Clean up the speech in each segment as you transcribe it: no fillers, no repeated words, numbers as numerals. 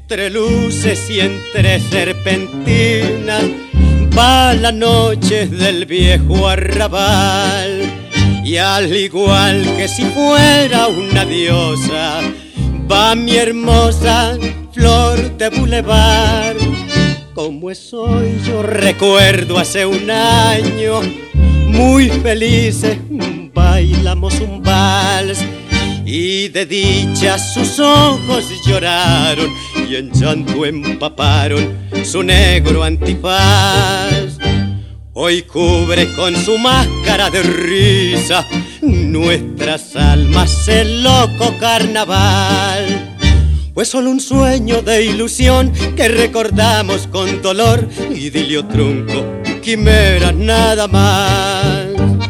Entre luces y entre serpentinas va la noche del viejo arrabal, y al igual que si fuera una diosa va mi hermosa flor de bulevar. Como es hoy yo recuerdo hace un año, muy felices bailamos un vals, y de dicha sus ojos lloraron y en llanto empaparon su negro antifaz. Hoy cubre con su máscara de risa nuestras almas el loco carnaval. Pues solo un sueño de ilusión que recordamos con dolor, idilio trunco, quimera nada más.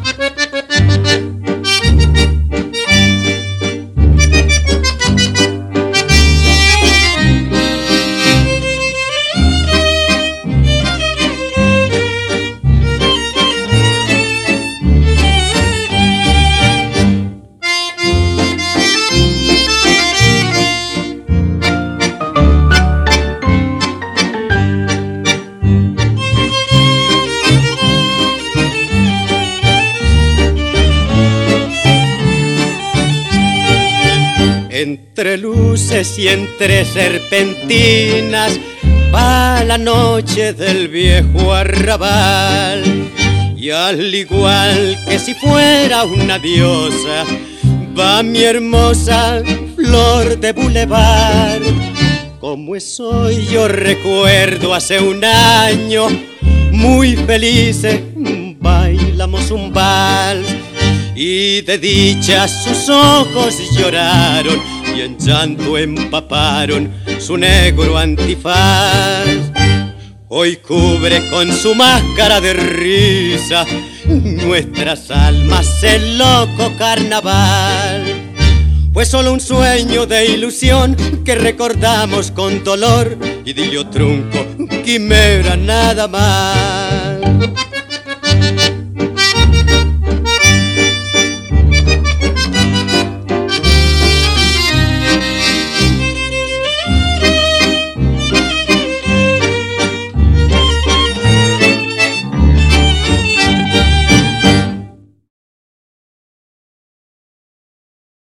Entre luces y entre serpentinas va la noche del viejo arrabal, y al igual que si fuera una diosa va mi hermosa flor de bulevar. Como es hoy yo recuerdo hace un año, muy felices bailamos un vals, y de dicha sus ojos lloraron y en llanto empaparon su negro antifaz. Hoy cubre con su máscara de risa nuestras almas el loco carnaval. Pues solo un sueño de ilusión que recordamos con dolor, idilio trunco, quimera nada más.